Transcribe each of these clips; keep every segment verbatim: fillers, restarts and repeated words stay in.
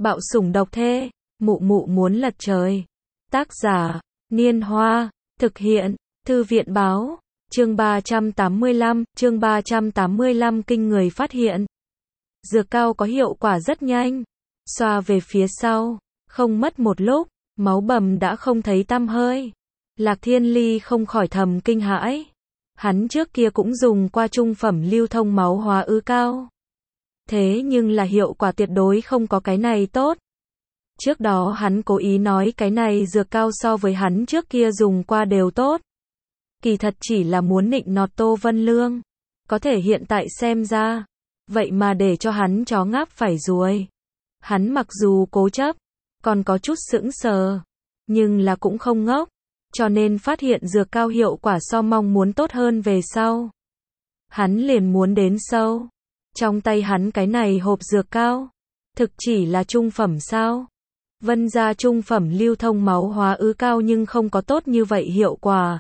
Bạo sủng độc thê, mụ mụ muốn lật trời. Tác giả, Niên Hoa, thực hiện, Thư viện báo, chương ba trăm tám mươi lăm, chương ba trăm tám mươi lăm kinh người phát hiện. Dược cao có hiệu quả rất nhanh, xoa về phía sau, không mất một lúc, máu bầm đã không thấy tăm hơi. Lạc Thiên Ly không khỏi thầm kinh hãi. Hắn trước kia cũng dùng qua trung phẩm lưu thông máu hóa ứ cao. Thế nhưng là hiệu quả tuyệt đối không có cái này tốt. Trước đó hắn cố ý nói cái này dược cao so với hắn trước kia dùng qua đều tốt. Kỳ thật chỉ là muốn nịnh nọt Tô Vân Lương. Có thể hiện tại xem ra, vậy mà để cho hắn chó ngáp phải ruồi. Hắn mặc dù cố chấp, còn có chút sững sờ, nhưng là cũng không ngốc, cho nên phát hiện dược cao hiệu quả so mong muốn tốt hơn về sau. Hắn liền muốn đến sâu. Trong tay hắn cái này hộp dược cao, thực chỉ là trung phẩm sao? Vân gia trung phẩm lưu thông máu hóa ứ cao nhưng không có tốt như vậy hiệu quả.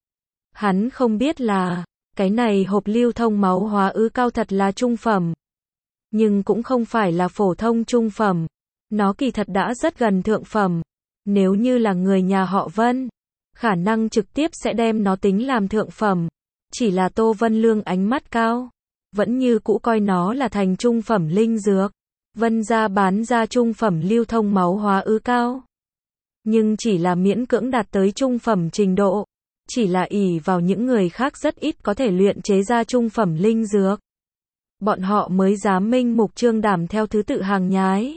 Hắn không biết là, cái này hộp lưu thông máu hóa ứ cao thật là trung phẩm. Nhưng cũng không phải là phổ thông trung phẩm. Nó kỳ thật đã rất gần thượng phẩm. Nếu như là người nhà họ Vân, khả năng trực tiếp sẽ đem nó tính làm thượng phẩm. Chỉ là Tô Vân Lương ánh mắt cao, vẫn như cũ coi nó là thành trung phẩm linh dược. Vân gia bán ra trung phẩm lưu thông máu hóa ứ cao. Nhưng chỉ là miễn cưỡng đạt tới trung phẩm trình độ. Chỉ là ỷ vào những người khác rất ít có thể luyện chế ra trung phẩm linh dược. Bọn họ mới dám minh mục trương đảm theo thứ tự hàng nhái.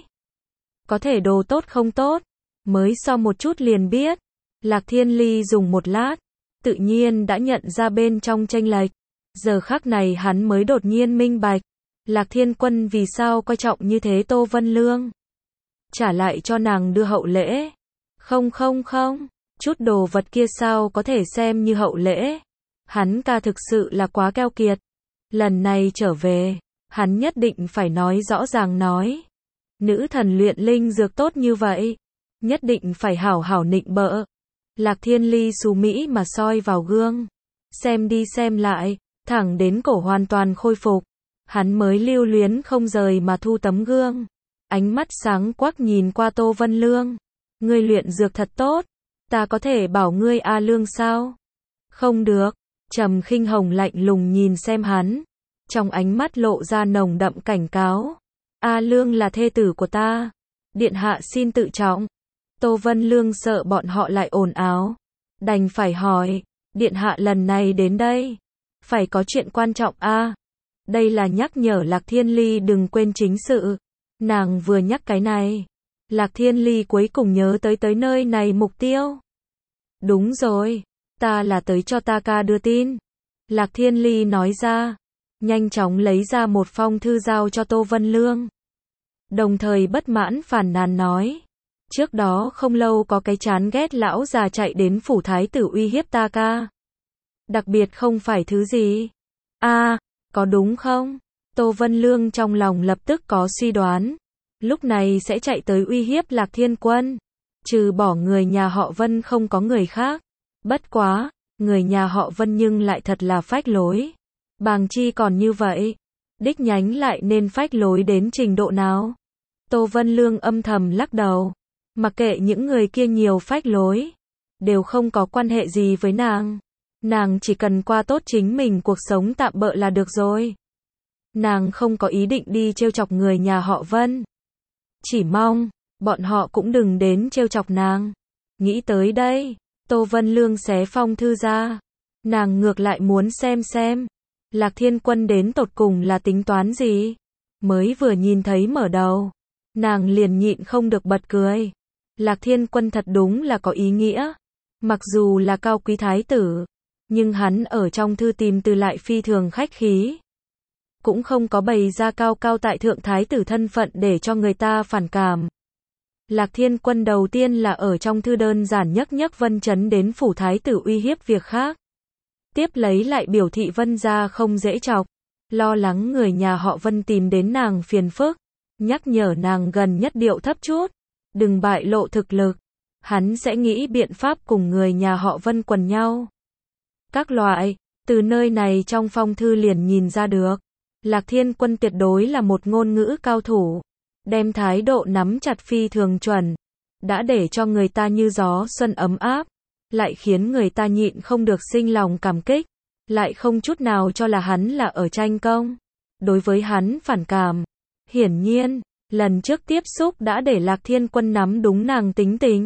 Có thể đồ tốt không tốt, mới so một chút liền biết. Lạc Thiên Ly dùng một lát, tự nhiên đã nhận ra bên trong chênh lệch. Giờ khắc này hắn mới đột nhiên minh bạch. Lạc Thiên Quân vì sao coi trọng như thế Tô Vân Lương. Trả lại cho nàng đưa hậu lễ. Không không không, chút đồ vật kia sao có thể xem như hậu lễ. Hắn ca thực sự là quá keo kiệt. Lần này trở về, hắn nhất định phải nói rõ ràng nói. Nữ thần luyện linh dược tốt như vậy, nhất định phải hảo hảo nịnh bợ. Lạc Thiên Ly xù mỹ mà soi vào gương. Xem đi xem lại, thẳng đến cổ hoàn toàn khôi phục. Hắn mới lưu luyến không rời mà thu tấm gương. Ánh mắt sáng quắc nhìn qua Tô Vân Lương. Ngươi luyện dược thật tốt. Ta có thể bảo ngươi A Lương sao? Không được. Trầm Khinh Hồng lạnh lùng nhìn xem hắn. Trong ánh mắt lộ ra nồng đậm cảnh cáo. A Lương là thê tử của ta. Điện hạ xin tự trọng. Tô Vân Lương sợ bọn họ lại ồn ào. Đành phải hỏi. Điện hạ lần này đến đây. Phải có chuyện quan trọng a à? Đây là nhắc nhở Lạc Thiên Ly đừng quên chính sự. Nàng vừa nhắc cái này. Lạc Thiên Ly cuối cùng nhớ tới tới nơi này mục tiêu. Đúng rồi. Ta là tới cho ta ca đưa tin. Lạc Thiên Ly nói ra. Nhanh chóng lấy ra một phong thư giao cho Tô Vân Lương. Đồng thời bất mãn phàn nàn nói. Trước đó không lâu có cái chán ghét lão già chạy đến phủ thái tử uy hiếp ta ca. Đặc biệt không phải thứ gì. a à, có đúng không? Tô Vân Lương trong lòng lập tức có suy đoán. Lúc này sẽ chạy tới uy hiếp Lạc Thiên Quân. Trừ bỏ người nhà họ Vân không có người khác. Bất quá, người nhà họ Vân nhưng lại thật là phách lối. Bàng chi còn như vậy. Đích nhánh lại nên phách lối đến trình độ nào? Tô Vân Lương âm thầm lắc đầu. Mặc kệ những người kia nhiều phách lối. Đều không có quan hệ gì với nàng. Nàng chỉ cần qua tốt chính mình cuộc sống tạm bợ là được rồi. Nàng không có ý định đi trêu chọc người nhà họ Vân. Chỉ mong, bọn họ cũng đừng đến trêu chọc nàng. Nghĩ tới đây, Tô Vân Lương xé phong thư ra. Nàng ngược lại muốn xem xem. Lạc Thiên Quân đến tột cùng là tính toán gì? Mới vừa nhìn thấy mở đầu. Nàng liền nhịn không được bật cười. Lạc Thiên Quân thật đúng là có ý nghĩa. Mặc dù là cao quý thái tử. Nhưng hắn ở trong thư tìm từ lại phi thường khách khí. Cũng không có bày ra cao cao tại thượng thái tử thân phận để cho người ta phản cảm. Lạc Thiên Quân đầu tiên là ở trong thư đơn giản nhấc nhấc Vân Chấn đến phủ thái tử uy hiếp việc khác. Tiếp lấy lại biểu thị Vân gia không dễ chọc. Lo lắng người nhà họ Vân tìm đến nàng phiền phức. Nhắc nhở nàng gần nhất điệu thấp chút. Đừng bại lộ thực lực. Hắn sẽ nghĩ biện pháp cùng người nhà họ Vân quần nhau. Các loại, từ nơi này trong phong thư liền nhìn ra được. Lạc Thiên Quân tuyệt đối là một ngôn ngữ cao thủ. đem thái độ nắm chặt phi thường chuẩn, đã để cho người ta như gió xuân ấm áp, lại khiến người ta nhịn không được sinh lòng cảm kích, lại không chút nào cho là hắn là ở tranh công, đối với hắn phản cảm. Hiển nhiên, lần trước tiếp xúc đã để Lạc Thiên Quân nắm đúng nàng tính tình.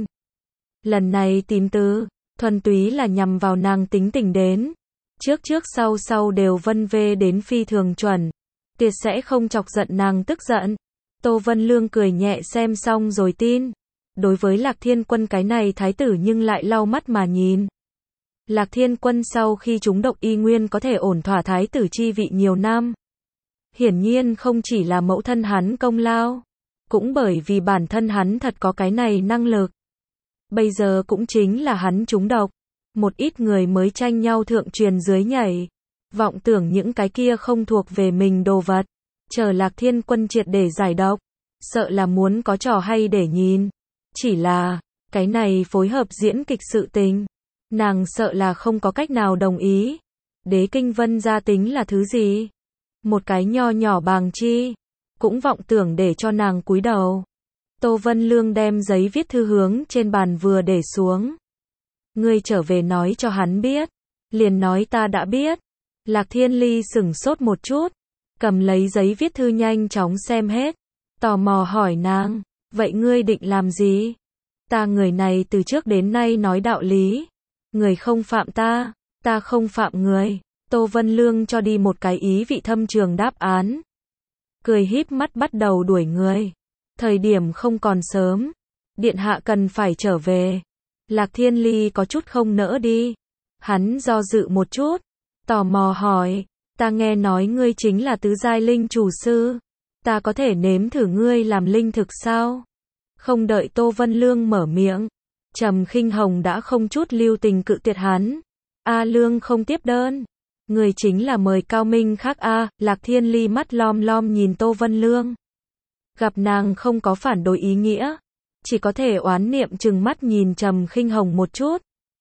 Lần này tìm từ, thuần túy là nhằm vào nàng tính tình đến. Trước trước sau sau đều vân vê đến phi thường chuẩn. Tuyệt sẽ không chọc giận nàng tức giận. Tô Vân Lương cười nhẹ xem xong rồi tin. Đối với Lạc Thiên Quân cái này thái tử nhưng lại lau mắt mà nhìn. Lạc Thiên Quân sau khi trúng độc y nguyên có thể ổn thỏa thái tử chi vị nhiều năm. Hiển nhiên không chỉ là mẫu thân hắn công lao, cũng bởi vì bản thân hắn thật có cái này năng lực. Bây giờ cũng chính là hắn trúng độc, một ít người mới tranh nhau thượng truyền dưới nhảy, vọng tưởng những cái kia không thuộc về mình đồ vật, chờ Lạc Thiên Quân triệt để giải độc, sợ là muốn có trò hay để nhìn. Chỉ là, cái này phối hợp diễn kịch sự tình, nàng sợ là không có cách nào đồng ý. Đế Kinh Vân gia tính là thứ gì? Một cái nho nhỏ bàng chi, cũng vọng tưởng để cho nàng cúi đầu. Tô Vân Lương đem giấy viết thư hướng trên bàn vừa để xuống. Ngươi trở về nói cho hắn biết. Liền nói ta đã biết. Lạc Thiên Ly sửng sốt một chút, cầm lấy giấy viết thư nhanh chóng xem hết, tò mò hỏi nàng, vậy ngươi định làm gì? Ta người này từ trước đến nay nói đạo lý, người không phạm ta, ta không phạm người. Tô Vân Lương cho đi một cái ý vị thâm trường đáp án. Cười híp mắt bắt đầu đuổi người. Thời điểm không còn sớm. Điện hạ cần phải trở về. Lạc Thiên Ly có chút không nỡ đi. Hắn do dự một chút. Tò mò hỏi. Ta nghe nói ngươi chính là tứ giai linh chủ sư. Ta có thể nếm thử ngươi làm linh thực sao? Không đợi Tô Vân Lương mở miệng. Trầm Khinh Hồng đã không chút lưu tình cự tuyệt hắn. A Lương không tiếp đơn. Người chính là mời cao minh khác a. À, Lạc Thiên Ly mắt lom lom nhìn Tô Vân Lương. Gặp nàng không có phản đối ý nghĩa, chỉ có thể oán niệm chừng mắt nhìn Trầm Khinh Hồng một chút.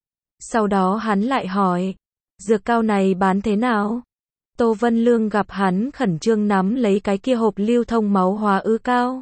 Sau đó hắn lại hỏi, dược cao này bán thế nào? Tô Vân Lương gặp hắn khẩn trương nắm lấy cái kia hộp lưu thông máu hóa ư cao,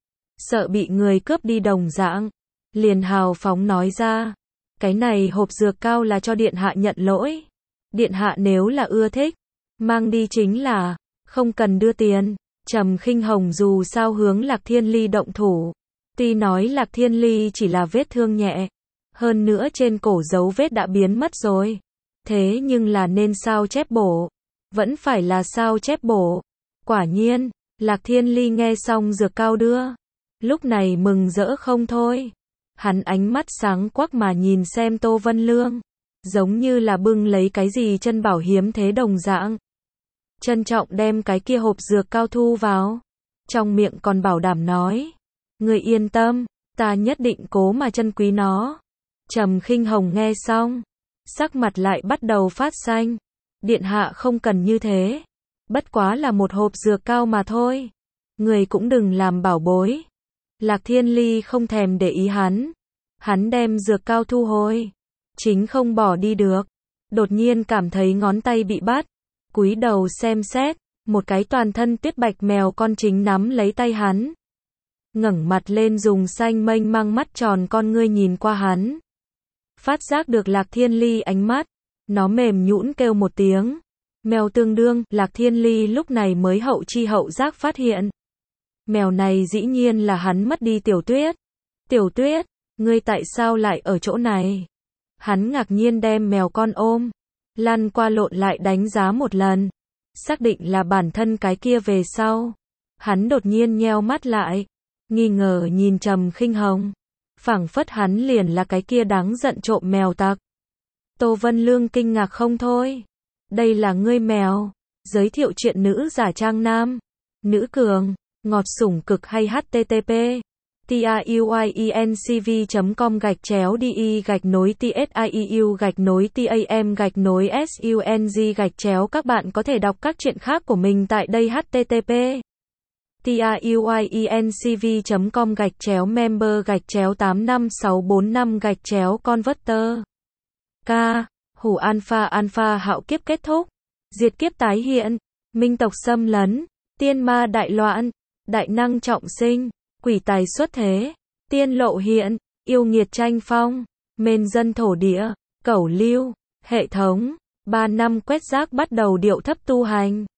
sợ bị người cướp đi đồng dạng, liền hào phóng nói ra, cái này hộp dược cao là cho điện hạ nhận lỗi. Điện hạ nếu là ưa thích, mang đi chính là, không cần đưa tiền. Trầm Khinh Hồng dù sao hướng Lạc Thiên Ly động thủ. Tuy nói Lạc Thiên Ly chỉ là vết thương nhẹ, hơn nữa trên cổ dấu vết đã biến mất rồi. Thế nhưng là nên sao chép bổ, vẫn phải là sao chép bổ. Quả nhiên, Lạc Thiên Ly nghe xong dược cao đưa, lúc này mừng rỡ không thôi. Hắn ánh mắt sáng quắc mà nhìn xem Tô Vân Lương, giống như là bưng lấy cái gì chân bảo hiếm thế đồng dạng. Trân trọng đem cái kia hộp dược cao thu vào, trong miệng còn bảo đảm nói, người yên tâm, ta nhất định cố mà trân quý nó. Trầm Khinh Hồng nghe xong, sắc mặt lại bắt đầu phát xanh. Điện hạ không cần như thế, bất quá là một hộp dược cao mà thôi, người cũng đừng làm bảo bối. Lạc Thiên Ly không thèm để ý hắn, hắn đem dược cao thu hồi, chính không bỏ đi được, đột nhiên cảm thấy ngón tay bị bắt, cúi đầu xem xét, một cái toàn thân tuyết bạch mèo con chính nắm lấy tay hắn, ngẩng mặt lên dùng xanh mênh mang mắt tròn con ngươi nhìn qua hắn. Phát giác được Lạc Thiên Ly ánh mắt, nó mềm nhũn kêu một tiếng, mèo tương đương. Lạc Thiên Ly lúc này mới hậu chi hậu giác phát hiện, mèo này dĩ nhiên là hắn mất đi Tiểu Tuyết. Tiểu Tuyết, ngươi tại sao lại ở chỗ này? Hắn ngạc nhiên đem mèo con ôm, lăn qua lộn lại đánh giá một lần, xác định là bản thân cái kia về sau, hắn đột nhiên nheo mắt lại, nghi ngờ nhìn Trầm Khinh Hồng, phảng phất hắn liền là cái kia đáng giận trộm mèo tặc. Tô Vân Lương kinh ngạc không thôi, đây là ngươi mèo? Giới thiệu chuyện nữ giả trang nam, nữ cường, ngọt sủng cực hay http tiuyencv.com gạch chéo đi gạch nối tsiu gạch nối tam gạch nối sung gạch chéo. Các bạn có thể đọc các chuyện khác của mình tại đây. Http tiuyencv.com gạch chéo member gạch chéo tám năm sáu bốn năm gạch chéo converter. K. Hủ alpha alpha hạo kiếp kết thúc, diệt kiếp tái hiện, minh tộc xâm lấn, tiên ma đại loạn, đại năng trọng sinh, quỷ tài xuất thế, tiên lộ hiện, yêu nghiệt tranh phong, mên dân thổ địa, cẩu lưu, hệ thống, ba năm quét rác bắt đầu điệu thấp tu hành.